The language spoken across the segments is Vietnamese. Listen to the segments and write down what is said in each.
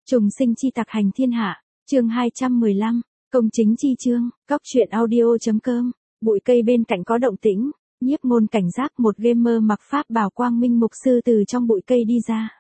Trùng sinh chi tặc hành thiên hạ, chương 215, công chính chi chương, cóc truyện audio.com, bụi cây bên cạnh có động tĩnh, Nhiếp Ngôn cảnh giác một gamer mặc pháp bào quang minh mục sư từ trong bụi cây đi ra.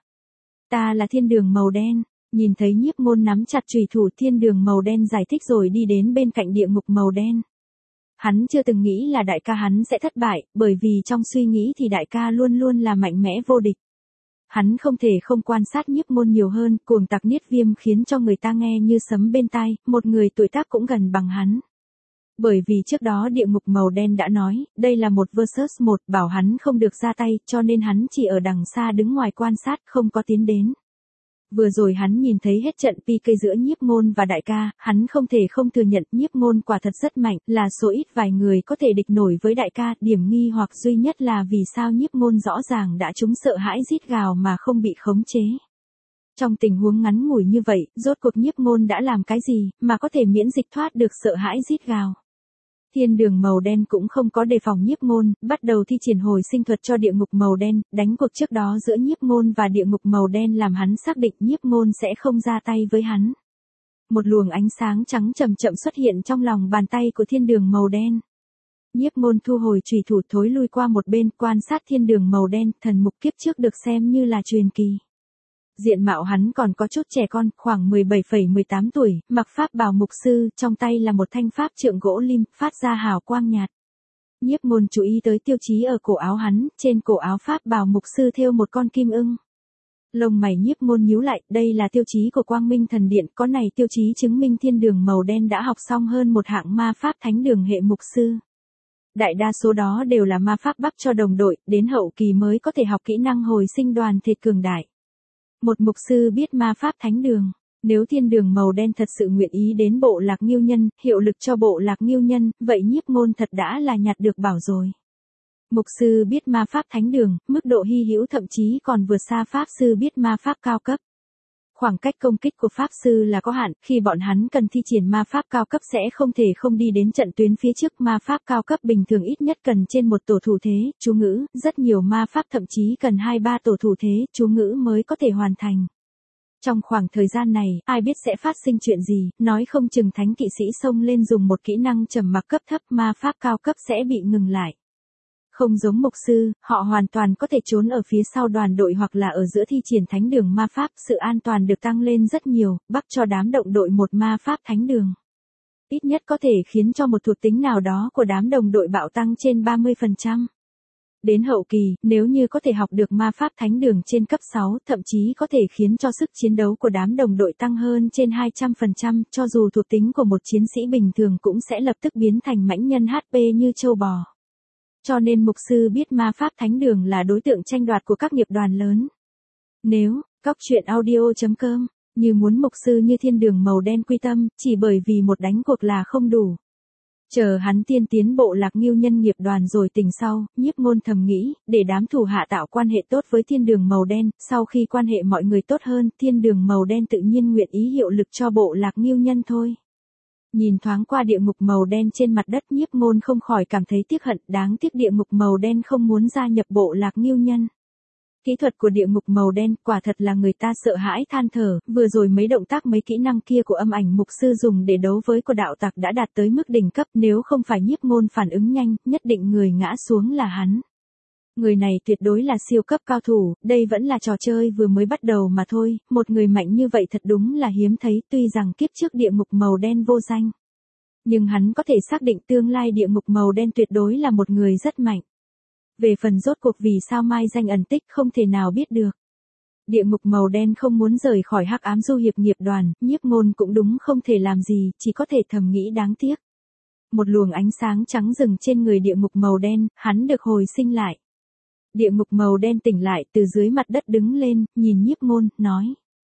Ta là thiên đường màu đen, nhìn thấy Nhiếp Ngôn nắm chặt chùy thủ thiên đường màu đen giải thích rồi đi đến bên cạnh địa ngục màu đen. Hắn chưa từng nghĩ là đại ca hắn sẽ thất bại, bởi vì trong suy nghĩ thì đại ca luôn luôn là mạnh mẽ vô địch. Hắn không thể không quan sát Nhiếp Ngôn nhiều hơn, cuồng tặc Niết Viêm khiến cho người ta nghe như sấm bên tai, một người tuổi tác cũng gần bằng hắn. Bởi vì trước đó địa ngục màu đen đã nói, đây là một versus một, bảo hắn không được ra tay, cho nên hắn chỉ ở đằng xa đứng ngoài quan sát, không có tiến đến. Vừa rồi hắn nhìn thấy hết trận PK giữa Nhiếp Ngôn và đại ca, hắn không thể không thừa nhận Nhiếp Ngôn quả thật rất mạnh, là số ít vài người có thể địch nổi với đại ca, điểm nghi hoặc duy nhất là vì sao Nhiếp Ngôn rõ ràng đã trúng sợ hãi rít gào mà không bị khống chế. Trong tình huống ngắn ngủi như vậy, rốt cuộc Nhiếp Ngôn đã làm cái gì, mà có thể miễn dịch thoát được sợ hãi rít gào. Thiên đường màu đen cũng không có đề phòng Nhiếp Ngôn, bắt đầu thi triển hồi sinh thuật cho địa ngục màu đen, đánh cuộc trước đó giữa Nhiếp Ngôn và địa ngục màu đen làm hắn xác định Nhiếp Ngôn sẽ không ra tay với hắn. Một luồng ánh sáng trắng chậm chậm xuất hiện trong lòng bàn tay của thiên đường màu đen. Nhiếp Ngôn thu hồi chùy thủ thối lui qua một bên, quan sát thiên đường màu đen, thần mục kiếp trước được xem như là truyền kỳ. Diện mạo hắn còn có chút trẻ con, khoảng 17,18 tuổi, mặc pháp bào mục sư, trong tay là một thanh pháp trượng gỗ lim, phát ra hào quang nhạt. Nhiếp Ngôn chú ý tới tiêu chí ở cổ áo hắn, trên cổ áo pháp bào mục sư thêu một con kim ưng. Lông mày Nhiếp Ngôn nhíu lại, đây là tiêu chí của Quang Minh Thần Điện, có này tiêu chí chứng minh thiên đường màu đen đã học xong hơn một hạng ma pháp thánh đường hệ mục sư. Đại đa số đó đều là ma pháp bắc cho đồng đội, đến hậu kỳ mới có thể học kỹ năng hồi sinh đoàn thể cường đại. Một mục sư biết ma pháp thánh đường, nếu thiên đường màu đen thật sự nguyện ý đến bộ lạc Ngưu Nhân, hiệu lực cho bộ lạc Ngưu Nhân, vậy Nhiếp Ngôn thật đã là nhặt được bảo rồi. Mục sư biết ma pháp thánh đường, mức độ hy hữu thậm chí còn vượt xa pháp sư biết ma pháp cao cấp. Khoảng cách công kích của pháp sư là có hạn, khi bọn hắn cần thi triển ma pháp cao cấp sẽ không thể không đi đến trận tuyến phía trước, ma pháp cao cấp bình thường ít nhất cần trên một tổ thủ thế, chú ngữ, rất nhiều ma pháp thậm chí cần 2-3 tổ thủ thế, chú ngữ mới có thể hoàn thành. Trong khoảng thời gian này, ai biết sẽ phát sinh chuyện gì, nói không chừng thánh kỵ sĩ xông lên dùng một kỹ năng trầm mặc cấp thấp, ma pháp cao cấp sẽ bị ngừng lại. Không giống mục sư, họ hoàn toàn có thể trốn ở phía sau đoàn đội hoặc là ở giữa thi triển thánh đường ma pháp, sự an toàn được tăng lên rất nhiều, bắc cho đám động đội một ma pháp thánh đường. Ít nhất có thể khiến cho một thuộc tính nào đó của đám đồng đội bạo tăng trên 30%. Đến hậu kỳ, nếu như có thể học được ma pháp thánh đường trên cấp 6, thậm chí có thể khiến cho sức chiến đấu của đám đồng đội tăng hơn trên 200%, cho dù thuộc tính của một chiến sĩ bình thường cũng sẽ lập tức biến thành mãnh nhân HP như trâu bò. Cho nên mục sư biết ma pháp thánh đường là đối tượng tranh đoạt của các nghiệp đoàn lớn. Nếu, cóc truyện audio.com, như muốn mục sư như thiên đường màu đen quy tâm, chỉ bởi vì một đánh cuộc là không đủ. Chờ hắn tiên tiến bộ lạc Ngưu Nhân nghiệp đoàn rồi tỉnh sau, Nhiếp Ngôn thầm nghĩ, để đám thủ hạ tạo quan hệ tốt với thiên đường màu đen, sau khi quan hệ mọi người tốt hơn, thiên đường màu đen tự nhiên nguyện ý hiệu lực cho bộ lạc Ngưu Nhân thôi. Nhìn thoáng qua địa ngục màu đen trên mặt đất, Nhiếp Ngôn không khỏi cảm thấy tiếc hận, đáng tiếc địa ngục màu đen không muốn gia nhập bộ lạc Ngưu Nhân. Kỹ thuật của địa ngục màu đen quả thật là người ta sợ hãi than thở, vừa rồi mấy động tác mấy kỹ năng kia của âm ảnh mục sư dùng để đấu với của đạo tặc đã đạt tới mức đỉnh cấp, nếu không phải Nhiếp Ngôn phản ứng nhanh, nhất định người ngã xuống là hắn. Người này tuyệt đối là siêu cấp cao thủ, đây vẫn là trò chơi vừa mới bắt đầu mà thôi, một người mạnh như vậy thật đúng là hiếm thấy, tuy rằng kiếp trước địa ngục màu đen vô danh. Nhưng hắn có thể xác định tương lai địa ngục màu đen tuyệt đối là một người rất mạnh. Về phần rốt cuộc vì sao mai danh ẩn tích không thể nào biết được. Địa ngục màu đen không muốn rời khỏi hắc ám du hiệp nghiệp đoàn, Nhiếp Ngôn cũng đúng không thể làm gì, chỉ có thể thầm nghĩ đáng tiếc. Một luồng ánh sáng trắng dừng trên người địa ngục màu đen, hắn được hồi sinh lại. Địa ngục màu đen tỉnh lại từ dưới mặt đất đứng lên, nhìn Nhiếp Ngôn, nói.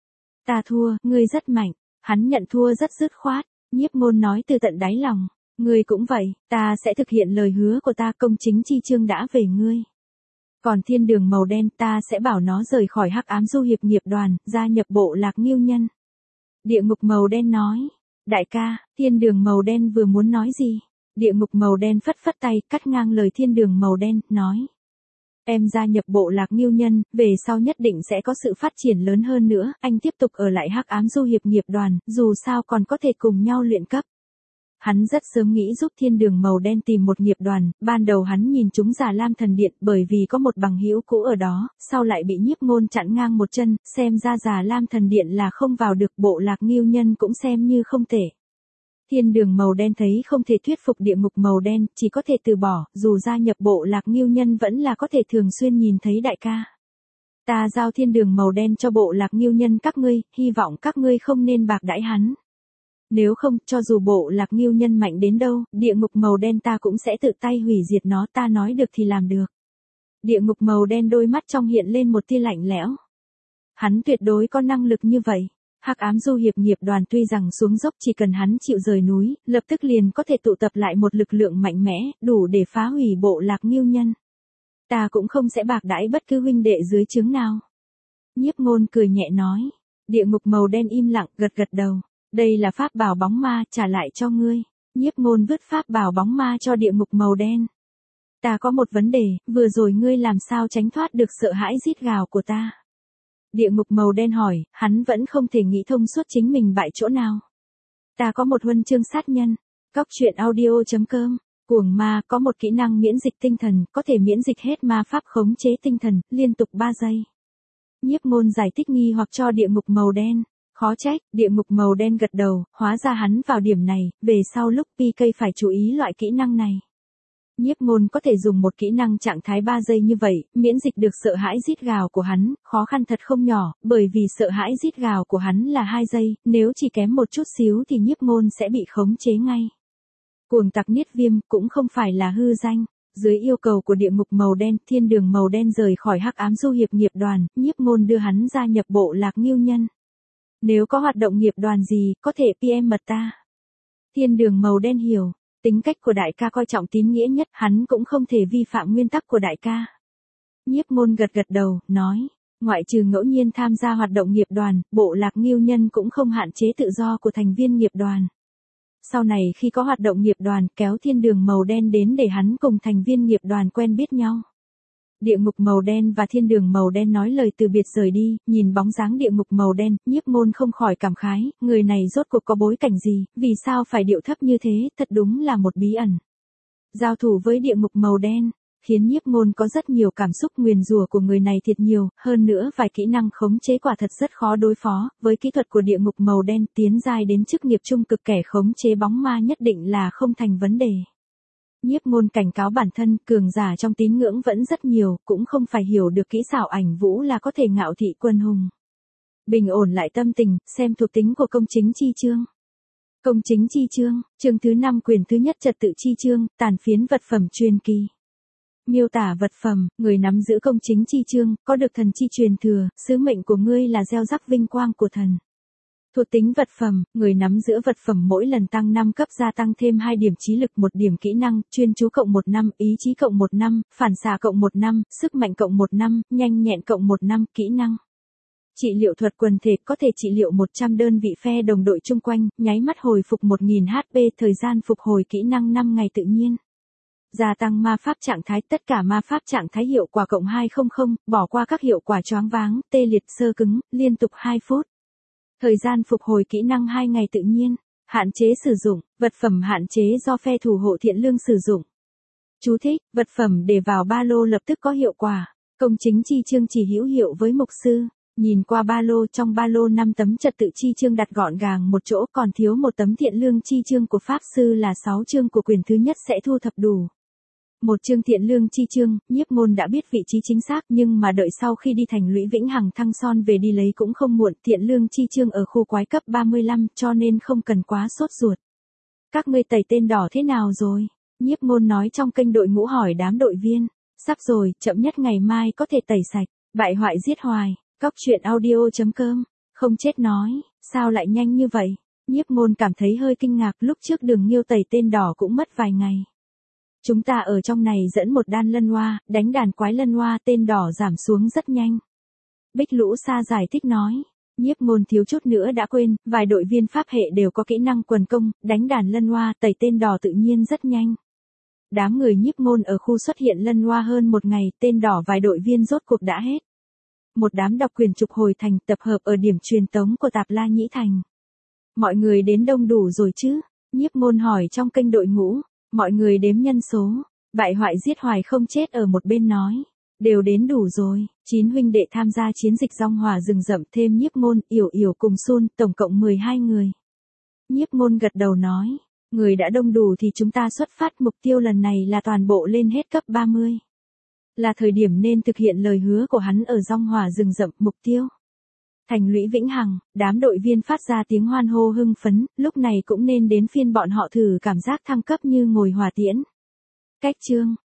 Ta thua, ngươi rất mạnh, hắn nhận thua rất dứt khoát, Nhiếp Ngôn nói từ tận đáy lòng. Ngươi cũng vậy, ta sẽ thực hiện lời hứa của ta, công chính chi chương đã về ngươi. Còn thiên đường màu đen ta sẽ bảo nó rời khỏi hắc ám du hiệp nghiệp đoàn, gia nhập bộ lạc Ngưu Nhân. Địa ngục màu đen nói, đại ca, thiên đường màu đen vừa muốn nói gì? Địa ngục màu đen phất phất tay, cắt ngang lời thiên đường màu đen, nói. Em gia nhập bộ lạc Ngưu Nhân, về sau nhất định sẽ có sự phát triển lớn hơn nữa, anh tiếp tục ở lại Hắc Ám Du Hiệp nghiệp đoàn, dù sao còn có thể cùng nhau luyện cấp. Hắn rất sớm nghĩ giúp Thiên Đường Màu Đen tìm một nghiệp đoàn, ban đầu hắn nhìn chúng Già Lam Thần Điện bởi vì có một bằng hữu cũ ở đó, sau lại bị Nhiếp Ngôn chặn ngang một chân, xem ra Già Lam Thần Điện là không vào được, bộ lạc Ngưu Nhân cũng xem như không thể. Thiên Đường Màu Đen thấy không thể thuyết phục Địa Ngục Màu Đen, chỉ có thể từ bỏ, dù gia nhập bộ lạc Ngưu Nhân vẫn là có thể thường xuyên nhìn thấy đại ca. Ta giao Thiên Đường Màu Đen cho bộ lạc Ngưu Nhân các ngươi, hy vọng các ngươi không nên bạc đãi hắn. Nếu không, cho dù bộ lạc Ngưu Nhân mạnh đến đâu, Địa Ngục Màu Đen ta cũng sẽ tự tay hủy diệt nó, ta nói được thì làm được. Địa Ngục Màu Đen đôi mắt trong hiện lên một tia lạnh lẽo. Hắn tuyệt đối có năng lực như vậy. Hắc Ám Du Hiệp nghiệp đoàn tuy rằng xuống dốc, chỉ cần hắn chịu rời núi, lập tức liền có thể tụ tập lại một lực lượng mạnh mẽ, đủ để phá hủy bộ lạc Ngưu Nhân. Ta cũng không sẽ bạc đãi bất cứ huynh đệ dưới trướng nào. Nhiếp Ngôn cười nhẹ nói. Địa Ngục Màu Đen im lặng, gật gật đầu. Đây là pháp bảo bóng ma, trả lại cho ngươi. Nhiếp Ngôn vứt pháp bảo bóng ma cho Địa Ngục Màu Đen. Ta có một vấn đề, vừa rồi ngươi làm sao tránh thoát được sợ hãi rít gào của ta? Địa Ngục Màu Đen hỏi, hắn vẫn không thể nghĩ thông suốt chính mình bại chỗ nào. Ta có một huân chương sát nhân. Cóc truyện audio.com. Cuồng ma có một kỹ năng miễn dịch tinh thần, có thể miễn dịch hết ma pháp khống chế tinh thần, liên tục 3 giây. Nhiếp Ngôn giải thích nghi hoặc cho Địa Ngục Màu Đen. Khó trách, Địa Ngục Màu Đen gật đầu, hóa ra hắn vào điểm này, về sau lúc PK phải chú ý loại kỹ năng này. Nhiếp Ngôn có thể dùng một kỹ năng trạng thái 3 giây như vậy, miễn dịch được sợ hãi rít gào của hắn, khó khăn thật không nhỏ, bởi vì sợ hãi rít gào của hắn là 2 giây, nếu chỉ kém một chút xíu thì Nhiếp Ngôn sẽ bị khống chế ngay. Cuồng tặc Niết Viêm cũng không phải là hư danh. Dưới yêu cầu của Địa Ngục Màu Đen, Thiên Đường Màu Đen rời khỏi Hắc Ám Du Hiệp nghiệp đoàn, Nhiếp Ngôn đưa hắn gia nhập bộ lạc Ngưu Nhân. Nếu có hoạt động nghiệp đoàn gì, có thể PM mật ta. Thiên Đường Màu Đen hiểu, tính cách của đại ca coi trọng tín nghĩa nhất, hắn cũng không thể vi phạm nguyên tắc của đại ca. Nhiếp Ngôn gật gật đầu, nói, ngoại trừ ngẫu nhiên tham gia hoạt động nghiệp đoàn, bộ lạc Ngưu Nhân cũng không hạn chế tự do của thành viên nghiệp đoàn. Sau này khi có hoạt động nghiệp đoàn, kéo Thiên Đường Màu Đen đến để hắn cùng thành viên nghiệp đoàn quen biết nhau. Địa Ngục Màu Đen và Thiên Đường Màu Đen nói lời từ biệt rời đi, nhìn bóng dáng Địa Ngục Màu Đen, Nhiếp Ngôn không khỏi cảm khái, người này rốt cuộc có bối cảnh gì, vì sao phải điệu thấp như thế, thật đúng là một bí ẩn. Giao thủ với Địa Ngục Màu Đen, khiến Nhiếp Ngôn có rất nhiều cảm xúc, nguyền rủa của người này thiệt nhiều, hơn nữa vài kỹ năng khống chế quả thật rất khó đối phó, với kỹ thuật của Địa Ngục Màu Đen tiến giai đến chức nghiệp trung cực, kẻ khống chế bóng ma nhất định là không thành vấn đề. Nhiếp Ngôn cảnh cáo bản thân, cường giả trong tín ngưỡng vẫn rất nhiều, cũng không phải hiểu được kỹ xảo ảnh vũ là có thể ngạo thị quân hùng. Bình ổn lại tâm tình, xem thuộc tính của công chính chi chương. Công chính chi chương, chương thứ 5 quyền thứ nhất trật tự chi chương, tàn phiến vật phẩm truyền kỳ. Miêu tả vật phẩm, người nắm giữ công chính chi chương, có được thần chi truyền thừa, sứ mệnh của ngươi là gieo rắc vinh quang của thần. Thuộc tính vật phẩm, người nắm giữ vật phẩm mỗi lần tăng 5 cấp gia tăng thêm 2 điểm trí lực, 1 điểm kỹ năng, chuyên chú cộng 1 năm, ý chí cộng 1 năm, phản xạ cộng 1 năm, sức mạnh cộng 1 năm, nhanh nhẹn cộng 1 năm, kỹ năng. Trị liệu thuật quần thể, có thể trị liệu 100 đơn vị phe đồng đội chung quanh, nháy mắt hồi phục 1000 HP, thời gian phục hồi kỹ năng 5 ngày tự nhiên. Gia tăng ma pháp trạng thái, tất cả ma pháp trạng thái hiệu quả cộng 200, bỏ qua các hiệu quả choáng váng, tê liệt, xơ cứng, liên tục 2 phút. Thời gian phục hồi kỹ năng 2 ngày tự nhiên. Hạn chế sử dụng, vật phẩm hạn chế do phe thủ hộ thiện lương sử dụng. Chú thích, vật phẩm để vào ba lô lập tức có hiệu quả. Công chính chi chương chỉ hữu hiệu với mục sư. Nhìn qua ba lô, trong ba lô 5 tấm trật tự chi chương đặt gọn gàng một chỗ, còn thiếu một tấm thiện lương chi chương của pháp sư, là 6 chương của quyền thứ nhất sẽ thu thập đủ. Một chương thiện lương chi chương, Nhiếp Ngôn đã biết vị trí chính xác, nhưng mà đợi sau khi đi thành lũy Vĩnh Hằng Thăng Son về đi lấy cũng không muộn. Thiện lương chi chương ở khu quái cấp 35, cho nên không cần quá sốt ruột. Các ngươi tẩy tên đỏ thế nào rồi? Nhiếp Ngôn nói trong kênh đội ngũ hỏi đám đội viên. Sắp rồi, chậm nhất ngày mai có thể tẩy sạch. Bại hoại giết hoài. Cóc truyện audio.com. Không chết nói, sao lại nhanh như vậy? Nhiếp Ngôn cảm thấy hơi kinh ngạc, lúc trước Đường Nghiêu tẩy tên đỏ cũng mất vài ngày. Chúng ta ở trong này dẫn một đan lân hoa, đánh đàn quái lân hoa, tên đỏ giảm xuống rất nhanh. Bích Lũ Sa giải thích nói. Nhiếp Ngôn thiếu chút nữa đã quên, vài đội viên pháp hệ đều có kỹ năng quần công, đánh đàn lân hoa, tẩy tên đỏ tự nhiên rất nhanh. Đám người nhiếp ngôn ở khu xuất hiện lân loa hơn một ngày, tên đỏ vài đội viên rốt cuộc đã hết. Một đám độc quyền trục hồi thành tập hợp ở điểm truyền tống của Tạp La Nhĩ Thành. Mọi người đến đông đủ rồi chứ? Nhiếp ngôn hỏi trong kênh đội ngũ. Mọi người đếm nhân số. Bại hoại giết hoài không chết ở một bên nói. Đều đến đủ rồi. 9 huynh đệ tham gia chiến dịch Rong Hỏa rừng rậm thêm nhiếp ngôn, yểu yểu cùng Sun, tổng cộng 12 người. Nhiếp ngôn gật đầu nói. Người đã đông đủ thì chúng ta xuất phát, mục tiêu lần này là toàn bộ lên hết cấp 30. Là thời điểm nên thực hiện lời hứa của hắn ở Rong Hỏa rừng rậm, mục tiêu. Thành lũy Vĩnh Hằng, đám đội viên phát ra tiếng hoan hô hưng phấn, lúc này cũng nên đến phiên bọn họ thử cảm giác thăng cấp như ngồi hỏa tiễn. Cách chương